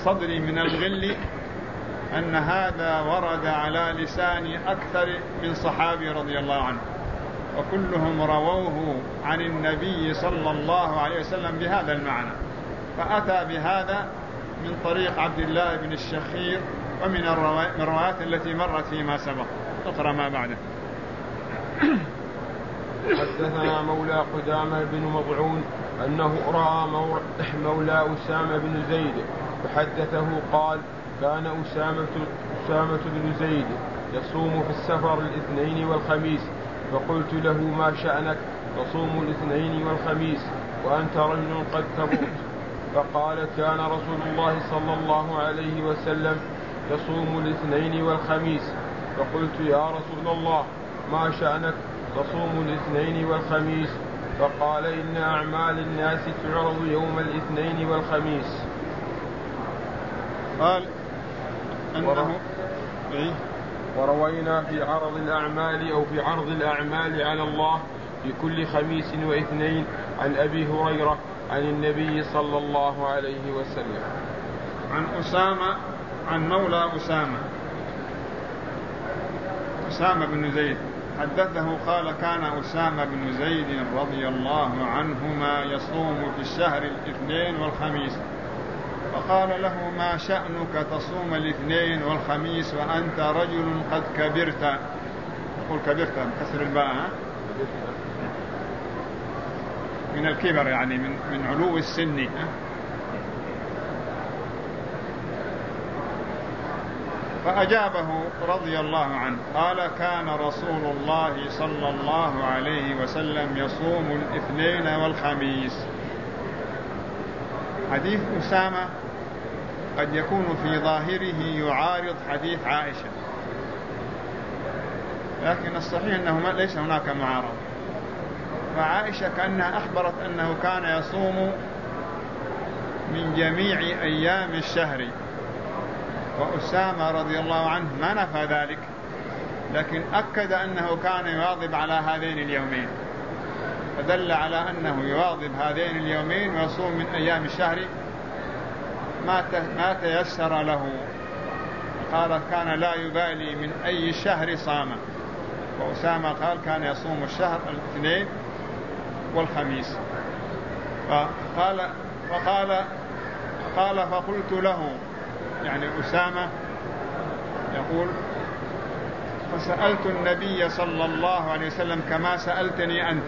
صدري من الغل أن هذا ورد على لسان أكثر من صحابي رضي الله عنه، وكلهم رووه عن النبي صلى الله عليه وسلم بهذا المعنى، فأتى بهذا من طريق عبد الله بن الشخير ومن الروايات التي مرت فيما سبق. اقرأ ما بعده. حدثنا مولى قدامة بن مضعون أنه رأى مولى أسامة بن زيد فحدثه قال: كان أسامة بن زيد يصوم في السفر الاثنين والخميس، فقلت له: ما شأنك تصوم الاثنين والخميس وأنت رجل قد كبرت؟ فقال: كان رسول الله صلى الله عليه وسلم يصوم الاثنين والخميس. فقلت: يا رسول الله ما شأنك تصوم الاثنين والخميس؟ فقال: إن أعمال الناس تعرض يوم الاثنين والخميس. قال أنه وروينا في عرض الأعمال أو في عرض الأعمال على الله في كل خميس واثنين عن أبي هريرة عن النبي صلى الله عليه وسلم. عن أسامة عن مولى أسامة بن زيد حدثه قال: كان أسامة بن زيد رضي الله عنهما يصوم في الشهر الاثنين والخميس، فقال له: ما شأنك تصوم الاثنين والخميس وأنت رجل قد كبرت؟ يقول كبرت بكسر الباء، من الكبر يعني من علو السن. فأجابه رضي الله عنه قال: كان رسول الله صلى الله عليه وسلم يصوم الاثنين والخميس. حديث أسامة قد يكون في ظاهره يعارض حديث عائشة، لكن الصحيح أنه ليس هناك معارضة. فعائشة كأنها أخبرت أنه كان يصوم من جميع أيام الشهر، وأسامة رضي الله عنه ما نفى ذلك، لكن أكد أنه كان يواظب على هذين اليومين، فدل على أنه يواظب هذين اليومين ويصوم من أيام الشهر ما تيسر له. قال: كان لا يبالي من أي شهر صام. وأسامة قال: كان يصوم الشهر الاثنين والخميس. قال فقلت له، يعني أسامة يقول: فسألت النبي صلى الله عليه وسلم كما سألتني أنت: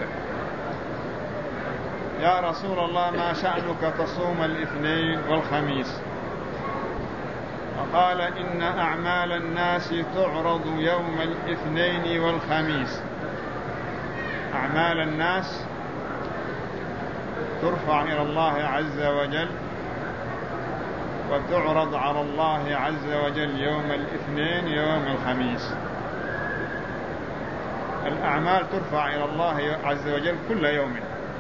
يا رسول الله ما شأنك تصوم الاثنين والخميس؟ فقال: إن أعمال الناس تعرض يوم الاثنين والخميس. أعمال الناس ترفع إلى الله عز وجل وتعرض على الله عز وجل يوم الاثنين يوم الخميس. الأعمال ترفع إلى الله عز وجل كل يوم،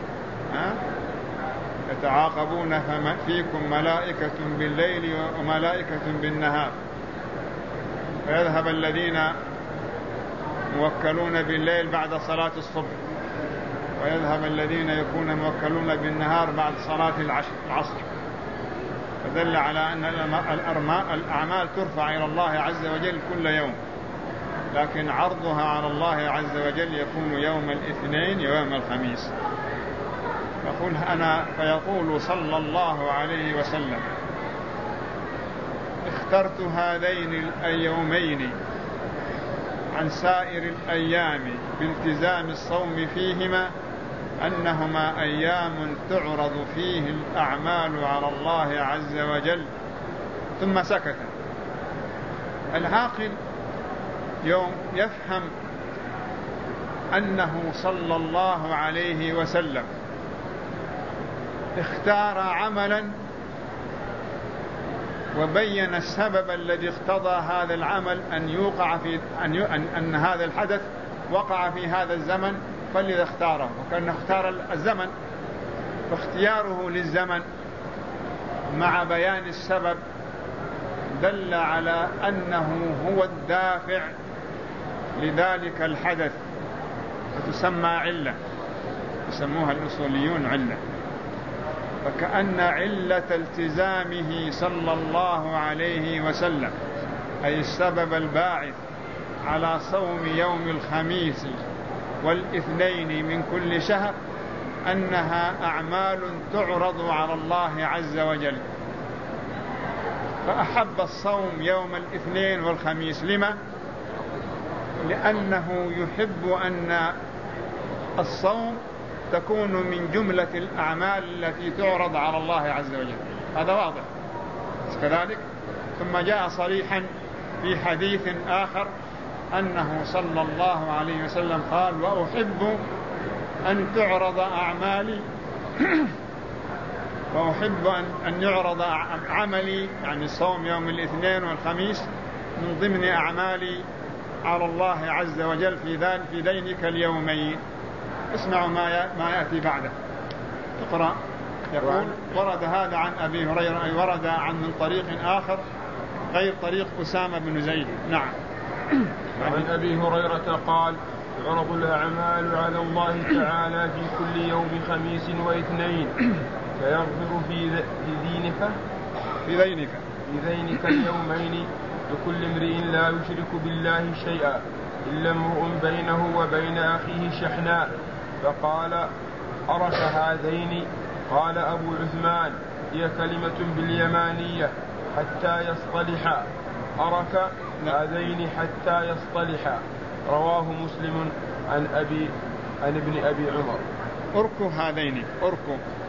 يتعاقبون فيكم ملائكة بالليل وملائكة بالنهار، فيذهب الذين موكلون بالليل بعد صلاة الصبح، ويذهب الذين يكون موكلون بالنهار بعد صلاة العصر. فدل على أن الأعمال ترفع إلى الله عز وجل كل يوم، لكن عرضها على الله عز وجل يكون يوم الاثنين يوم الخميس. فيقول صلى الله عليه وسلم: اخترت هذين اليومين عن سائر الأيام بالتزام الصوم فيهما أنهما أيام تعرض فيه الأعمال على الله عز وجل. ثم سكت. العاقل يوم يفهم أنه صلى الله عليه وسلم اختار عملا وبين السبب الذي اقتضى هذا العمل أن يوقع في أن هذا الحدث وقع في هذا الزمن، فلذا اختاره، وكأنه اختار الزمن. فاختياره للزمن مع بيان السبب دل على أنه هو الدافع لذلك الحدث، فتسمى علة، يسموها الأصوليون علة. فكأن علة التزامه صلى الله عليه وسلم، أي السبب الباعث على صوم يوم الخميس والاثنين من كل شهر، أنها أعمال تعرض على الله عز وجل. فأحب الصوم يوم الاثنين والخميس. لما؟ لأنه يحب أن الصوم تكون من جملة الأعمال التي تعرض على الله عز وجل. هذا واضح كذلك. ثم جاء صريحا في حديث آخر أنه صلى الله عليه وسلم قال: وأحب أن تعرض أعمالي وأحب أن يعرض عملي، يعني الصوم يوم الاثنين والخميس، من ضمن أعمالي على الله عز وجل في ذينك اليومين. اسمعوا ما يأتي بعده. اقرأ. يقول: ورد هذا عن أبي هريرة، أي ورد عن من طريق آخر غير طريق أسامة بن زيد. نعم. عن أبي هريرة قال: تعرض الأعمال على الله تعالى في كل يوم خميس واثنين، فيغفر في ذينك اليومين لكل امرئ لا يشرك بالله شيئا إلا امرؤ بينه وبين أخيه شحناء. فقال: أرك هذين؟ قال أبو عثمان: هي كلمة باليمانية حتى يصطلحا. أرك هذين حتى يصطلحا. رواه مسلم عن ابن أبي عمر. أرك هذين. أرك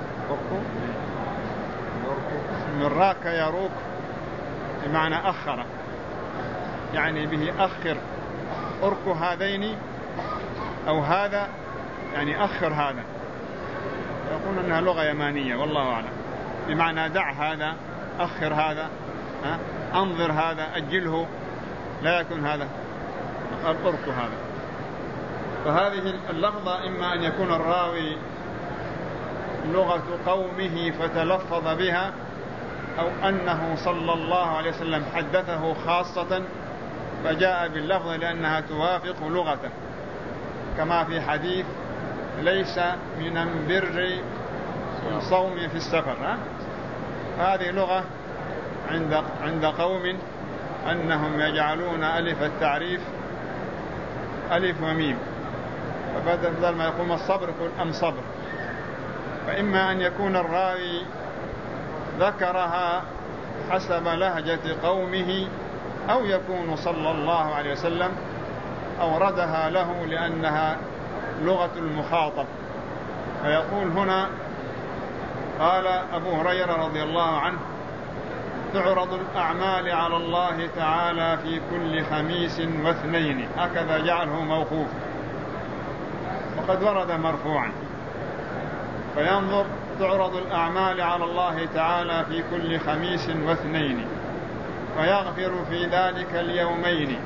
من راك يروك بمعنى أخر، يعني به أخر. أرك هذين أو هذا يعني أخر هذا. يقول أنها لغة يمانية والله أعلم، بمعنى دع هذا، أخر هذا، أنظر هذا، أجله، لا يكون هذا. قال أرك هذا. فهذه اللفظة إما أن يكون الراوي لغة قومه فتلفظ بها، أو أنه صلى الله عليه وسلم حدثه خاصة فجاء باللفظ لأنها توافق لغته، كما في حديث: ليس من البر الصوم في السفر. هذه لغة عند قوم أنهم يجعلون ألف التعريف ألف وميم، فبدل ما يقول الصبر يقول أم صبر. فإما أن يكون الراوي ذكرها حسب لهجة قومه، أو يكون صلى الله عليه وسلم أوردها له لأنها لغة المخاطب. فيقول هنا: قال أبو هريرة رضي الله عنه: تعرض الأعمال على الله تعالى في كل خميس واثنين. هكذا جعله موقوف، وقد ورد مرفوعا. فينظر: تعرض الأعمال على الله تعالى في كل خميس واثنين، فيغفر في ذلك اليومين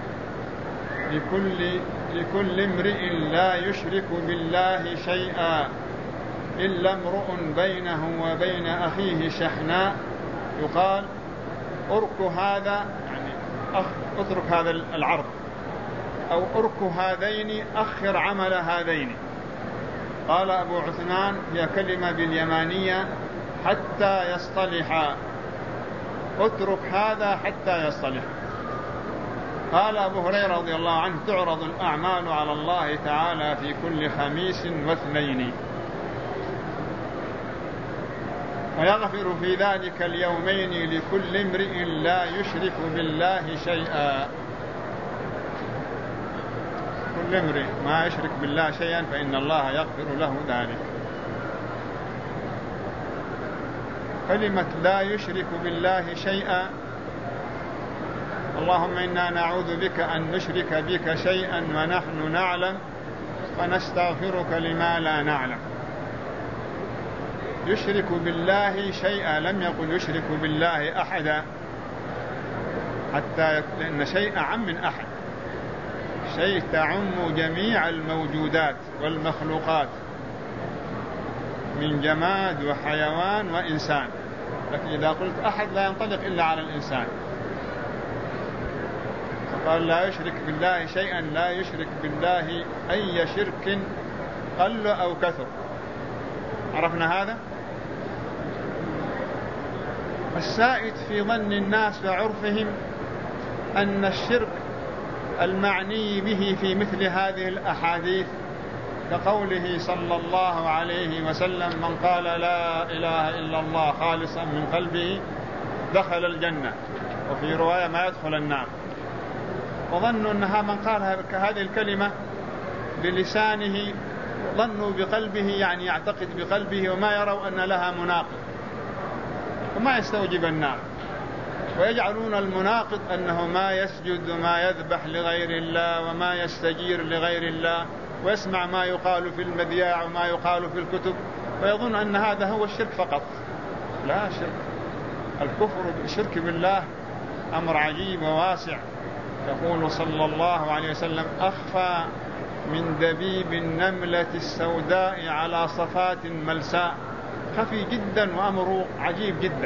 لكل امرئ لا يشرك بالله شيئا إلا امرؤ بينه وبين أخيه شحناء. يقال: أرك هذا، يعني اترك هذا العرض، أو أرك هذين، أخر عمل هذين. قال أبو عثمان: هي كلمة باليمانية حتى يصطلحا. اترك هذا حتى يصطلح. قال أبو هريرة رضي الله عنه: تعرض الأعمال على الله تعالى في كل خميس واثنين، ويغفر في ذلك اليومين لكل امرئ لا يشرك بالله شيئا. كل امرئ ما يشرك بالله شيئا فإن الله يغفر له ذلك. كلمة لا يشرك بالله شيئا، اللهم إنا نعوذ بك أن نشرك بك شيئا ونحن نعلم فنستغفرك لما لا نعلم. يشرك بالله شيئا، لم يقل يشرك بالله أحدا، حتى لأن شيء أعم من أحد. شيء تعم جميع الموجودات والمخلوقات من جماد وحيوان وإنسان، لكن إذا قلت أحد لا ينطلق إلا على الإنسان. قال: لا يشرك بالله شيئا، لا يشرك بالله أي شرك قل أو كثر. عرفنا هذا؟ السائد في ظن الناس وعرفهم أن الشرك المعني به في مثل هذه الأحاديث كقوله صلى الله عليه وسلم: من قال لا إله إلا الله خالصا من قلبه دخل الجنة، وفي رواية ما يدخل النار. وظنوا أنها من قال هذه الكلمة بلسانه ظنوا بقلبه، يعني يعتقد بقلبه، وما يروا أن لها مناقض وما يستوجب النار، ويجعلون المناقض أنه ما يسجد وما يذبح لغير الله وما يستجير لغير الله ويسمع ما يقال في المذياع وما يقال في الكتب، ويظن أن هذا هو الشرك فقط. لا، الشرك بالله أمر عجيب وواسع. يقول صلى الله عليه وسلم: أخفى من دبيب النملة السوداء على صفات ملساء. خفي جدا وأمره عجيب جدا،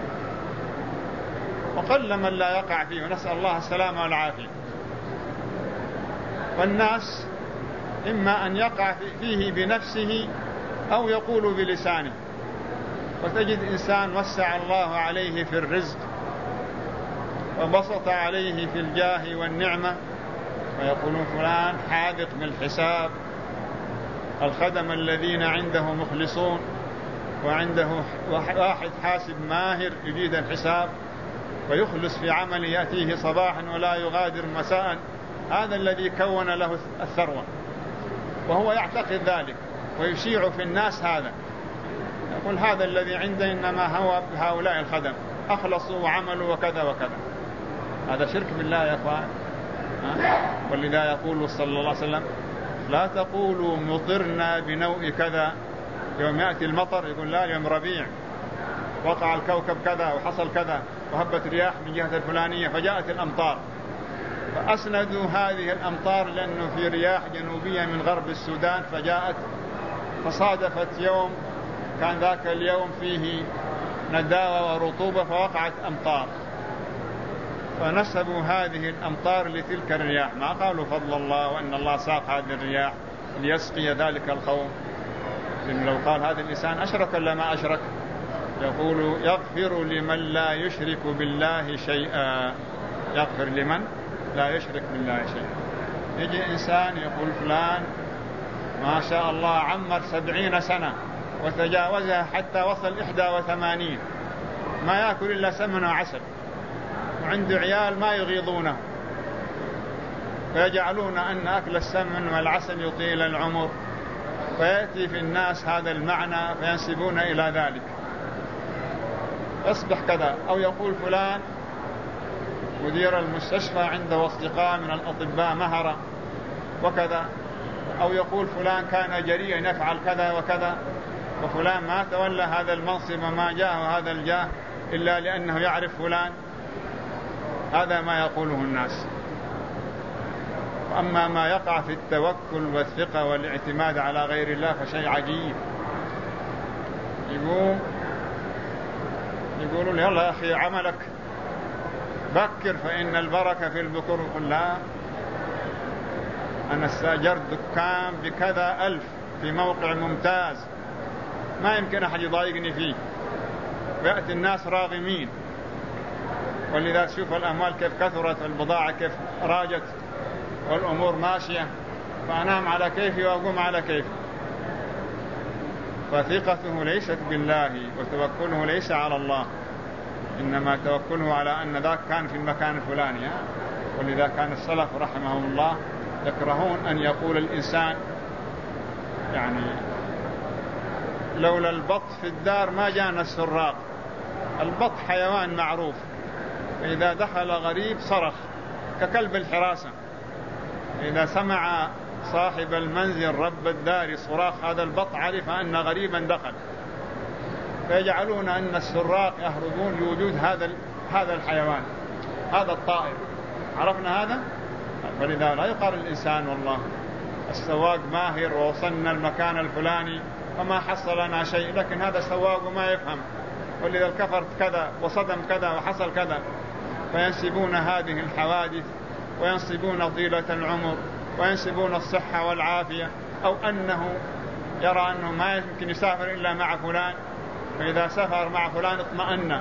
وقل من لا يقع فيه، ونسأل الله السلامة والعافية. والناس إما أن يقع فيه بنفسه أو يقول بلسانه. وتجد إنسان وسع الله عليه في الرزق وبسط عليه في الجاه والنعمة، ويقولون فلان حاذق بالحساب، الخدم الذين عنده مخلصون، وعنده واحد حاسب ماهر يجيد الحساب ويخلص في عمل يأتيه صباحا ولا يغادر مساء. هذا الذي كون له الثروة، وهو يعتقد ذلك ويشيع في الناس هذا، يقول هذا الذي عنده إنما هو هؤلاء الخدم أخلصوا وعملوا وكذا وكذا. هذا شرك بالله يا أخوان. ولذا يقول صلى الله عليه وسلم: لا تقولوا مطرنا بنوء كذا، يوم يأتي المطر يقول لا، اليوم ربيع وقع الكوكب كذا وحصل كذا وهبت رياح من جهة الفلانية فجاءت الأمطار. فأسندوا هذه الأمطار لأنه في رياح جنوبية من غرب السودان فجاءت، فصادفت يوم كان ذاك اليوم فيه نداوة ورطوبة فوقعت أمطار، فنسبوا هذه الأمطار لتلك الرياح. ما قالوا فضل الله وأن الله ساق هذه الرياح ليسقي ذلك القوم، لأنه لو قال هذا الإنسان أشرك ولا ما أشرك؟ يقول: يغفر لمن لا يشرك بالله شيئا. يغفر لمن لا يشرك بالله شيئا. يجي إنسان يقول فلان ما شاء الله عمر 70 سنة وتجاوزها حتى وصل 81، ما يأكل إلا سمن وعسل، وعنده عيال ما يغيظونه، فيجعلون أن أكل السمن والعسل يطيل العمر، فيأتي في الناس هذا المعنى فينسبون إلى ذلك. اصبح كذا. أو يقول فلان مدير المستشفى عنده أصدقاء من الأطباء مهرة وكذا. أو يقول فلان كان جريئا يفعل كذا وكذا، وفلان ما تولى هذا المنصب وما جاءه هذا الجاه إلا لأنه يعرف فلان. هذا ما يقوله الناس. وأما ما يقع في التوكل والثقة والاعتماد على غير الله فشيء عجيب. يقولوا يلا يا أخي عملك بكر فإن البركة في البكر. يقول لا، أنا استأجرت دكان بكذا ألف في موقع ممتاز ما يمكن أحد يضايقني فيه، ويأتي الناس راغمين. ولذا تشوف الأموال كيف كثرت، البضاعة كيف راجت، والأمور ماشية، فأنام على كيفي وأقوم على كيفي. فثقته ليست بالله وتوكله ليس على الله، إنما توكله على أن ذاك كان في المكان الفلاني. ولذا كان السلف رحمهم الله يكرهون أن يقول الإنسان يعني لولا البط في الدار ما جانا السراق. البط حيوان معروف، إذا دخل غريب صرخ ككلب الحراسة. إذا سمع صاحب المنزل رب الدار صراخ هذا البط عرف أن غريبا دخل، فيجعلون أن السراق يهربون لوجود هذا الحيوان، هذا الطائر. عرفنا هذا؟ فلذا لا يقال الإنسان والله السواق ماهر ووصلنا المكان الفلاني وما حصل لنا شيء، لكن هذا سواق وما يفهم، ولذا الكفر كذا وصدم كذا وحصل كذا. فينسبون هذه الحوادث وينسبون طيلة العمر وينسبون الصحة والعافية، أو أنه يرى أنه ما يمكن يسافر إلا مع فلان، فإذا سافر مع فلان اطمأن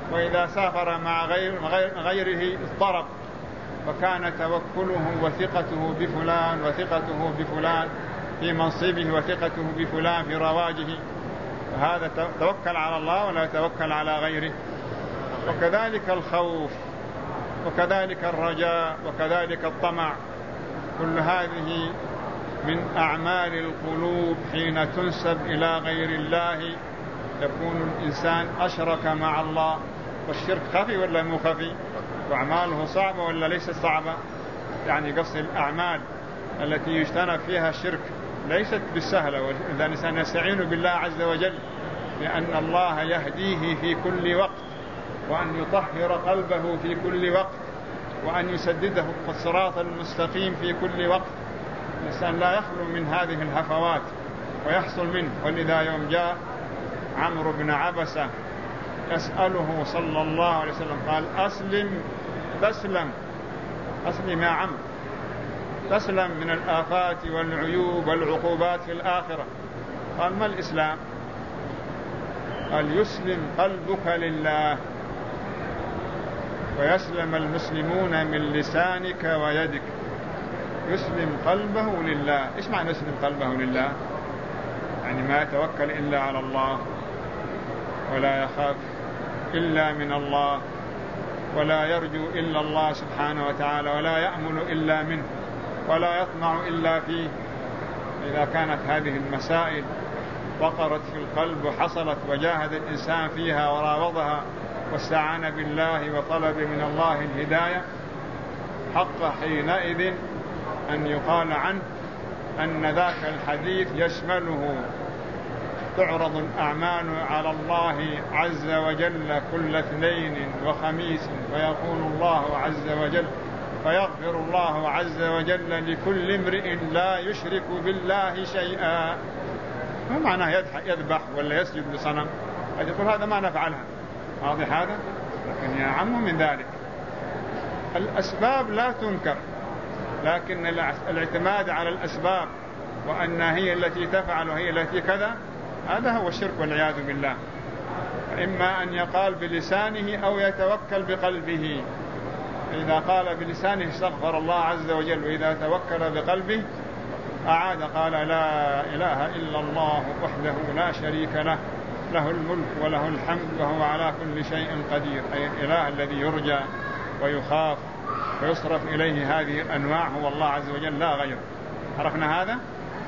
وإذا سافر مع غيره اضطرب، وكان توكله وثقته بفلان وثقته بفلان في منصبه وثقته بفلان في رواجه، هذا توكل على الله ولا توكل على غيره. وكذلك الخوف، وكذلك الرجاء، وكذلك الطمع، كل هذه من أعمال القلوب حين تنسب إلى غير الله يكون الإنسان أشرك مع الله. والشرك خفي ولا مو خفي؟ وأعماله صعبة ولا ليست صعبة؟ يعني قصد الأعمال التي يجتنب فيها الشرك ليست بالسهلة، وإذا الإنسان يستعين بالله عز وجل لأن الله يهديه في كل وقت، وأن يطهر قلبه في كل وقت، وأن يسدده الصراط المستقيم في كل وقت. الإنسان لا يخلو من هذه الهفوات ويحصل منه. ولذا يوم جاء عمرو بن عبسة يسأله صلى الله عليه وسلم قال أسلم تسلم، أسلم يا عمرو تسلم من الآفات والعيوب والعقوبات في الآخرة. قال ما الإسلام؟ قال يسلم قلبك لله ويسلم المسلمون من لسانك ويدك. يسلم قلبه لله. إيش معنى يسلم قلبه لله؟ يعني ما يتوكل إلا على الله، ولا يخاف إلا من الله، ولا يرجو إلا الله سبحانه وتعالى، ولا يأمل إلا منه، ولا يطمع إلا فيه. إذا كانت هذه المسائل وقرت في القلب وحصلت وجاهد الإنسان فيها وراوضها واستعان بالله وطلب من الله الهداية، حق حينئذ أن يقال عنه أن ذاك الحديث يشمله. تعرض الأعمال على الله عز وجل كل اثنين وخميس، ويقول الله عز وجل فيغفر الله عز وجل لكل امرئ لا يشرك بالله شيئا. ما معناه يذبح ولا يسجد لصنم؟ يقول هذا ما نفعلها، واضح هذا؟ لكن يا عم من ذلك الأسباب لا تنكر، لكن الاعتماد على الأسباب وأن هي التي تفعل وهي التي كذا، هذا هو الشرك والعياذ بالله. إما أن يقال بلسانه أو يتوكل بقلبه. إذا قال بلسانه استغفر الله عز وجل، وإذا توكل بقلبه أعاد قال لا إله إلا الله وحده لا شريك له، له الملك وله الحمد وهو على كل شيء قدير. أي الإله الذي يرجى ويخاف ويصرف إليه هذه الأنواع هو الله عز وجل لا غيره. عرفنا هذا؟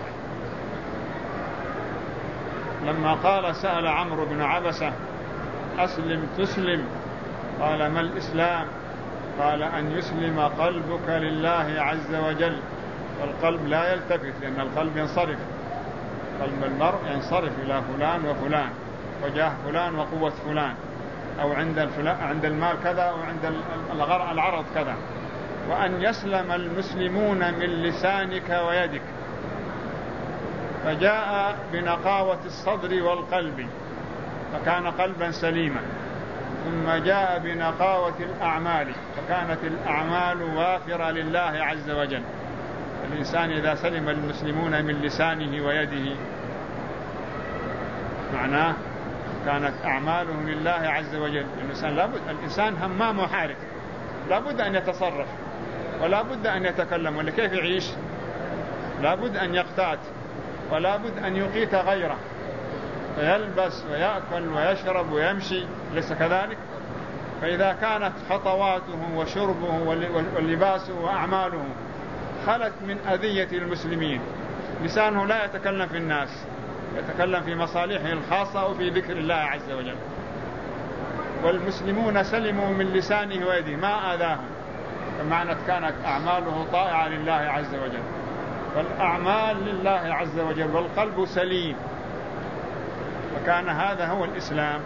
لما قال سأل عمرو بن عبسة أسلم تسلم، قال ما الإسلام؟ قال أن يسلم قلبك لله عز وجل. والقلب لا يلتفت، لأن القلب ينصرف، قلب المرء ينصرف إلى فلان وفلان وجاه فلان وقوة فلان، أو عند المال كذا، أو عند العرض كذا. وأن يسلم المسلمون من لسانك ويدك، فجاء بنقاوة الصدر والقلب فكان قلبا سليما، ثم جاء بنقاوة الأعمال فكانت الأعمال وافرة لله عز وجل. الإنسان إذا سلم المسلمون من لسانه ويده معناه كانت أعماله لله عز وجل. الإنسان همام وحارث، لابد أن يتصرف ولا بد أن يتكلم، ولا كيف يعيش؟ لابد أن يقتات ولا بد أن يقيت غيره، فيلبس ويأكل ويشرب ويمشي، ليس كذلك؟ فإذا كانت خطواته وشربه ولباسه وأعماله خلت من أذية المسلمين، لسانه لا يتكلم في الناس، يتكلم في مصالحه الخاصة وفي ذكر الله عز وجل، والمسلمون سلموا من لسانه ويده ما آذاهم، فمعنى كانت أعماله طائعة لله عز وجل، والأعمال لله عز وجل والقلب سليم، فكان هذا هو الإسلام.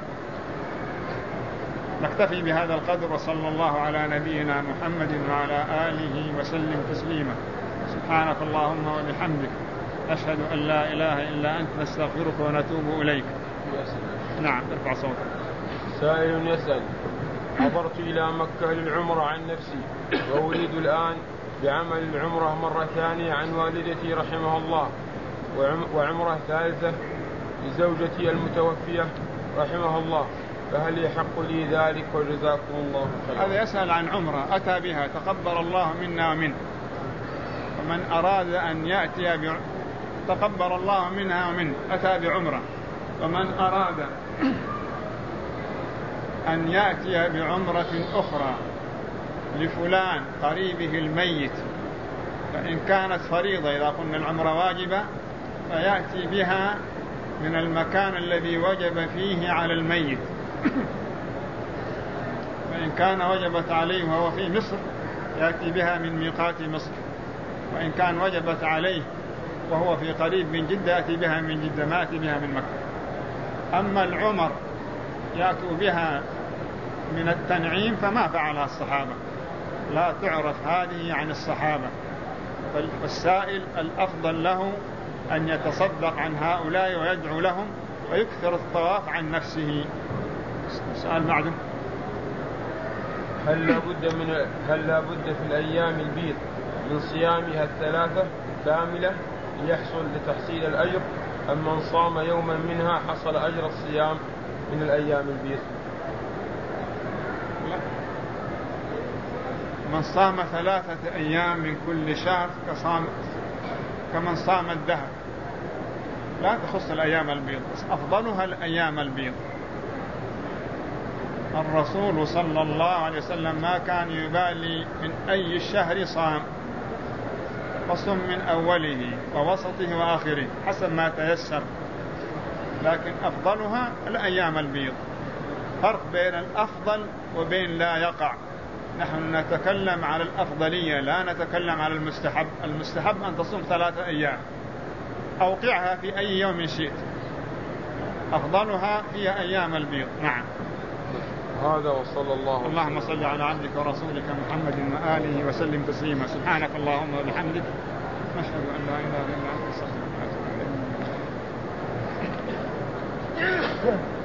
نكتفي بهذا القدر، وصلى الله على نبينا محمد وعلى آله وسلم تسليما. سبحانك اللهم وبحمدك، أشهد أن لا إله إلا أنت، نستغفرك ونتوب إليك. نعم، ارفع صوتك. سائل يسأل: حضرت إلى مكة للعمرة عن نفسي، وأريد الآن بعمل العمرة مرة ثانية عن والدتي رحمها الله، وعمرة ثالثة لزوجتي المتوفية رحمها الله، فهل يحق لي ذلك وجزاكم الله خيرا؟ هذا يسأل عن عمرة أتى بها تقبل الله منا ومنه، ومن أراد أن يأتي تقبل الله منها ومنه أتى بعمرة، ومن أراد أن يأتي بعمرة أخرى لفلان قريبه الميت، فإن كانت فريضة إذا قلنا العمرة واجبة فيأتي بها من المكان الذي وجب فيه على الميت، فإن كان وجبت عليه وهو في مصر يأتي بها من ميقات مصر، وإن كان وجبت عليه وهو في قريب من جدة يأتي بها من جدة، ما يأتي بها من مكة. أما العمر يأتوا بها من التنعيم فما فعلها الصحابة، لا تعرف هذه عن الصحابة، فالسائل الأفضل له أن يتصدق عن هؤلاء ويدعو لهم ويكثر الطواف عن نفسه. سؤال معدوم. هل لابد في الأيام البيض من صيامها الثلاثة كاملة ليحصل لتحصيل الأجر، أم من صام يوما منها حصل أجر الصيام من الأيام البيض؟ لا، من صام 3 أيام من كل شهر كمن صام الدهر، لا تخص الأيام البيض، أفضلها الأيام البيض. الرسول صلى الله عليه وسلم ما كان يبالي من أي الشهر صام، فصم من أوله ووسطه وآخره حسب ما تيسر، لكن أفضلها الأيام البيض. فرق بين الأفضل وبين لا يقع، نحن نتكلم على الأفضلية لا نتكلم على المستحب. المستحب أن تصوم 3 أيام أوقعها في أي يوم شئت، أفضلها هي أيام البيض. نعم. هذا وصلى الله. اللهم صل على عبدك ورسولك محمد وآله وسلم تسليما. سبحانك اللهم وبحمدك، نشهد أن لا إله إلا أنت، نستغفرك ونتوب إليك.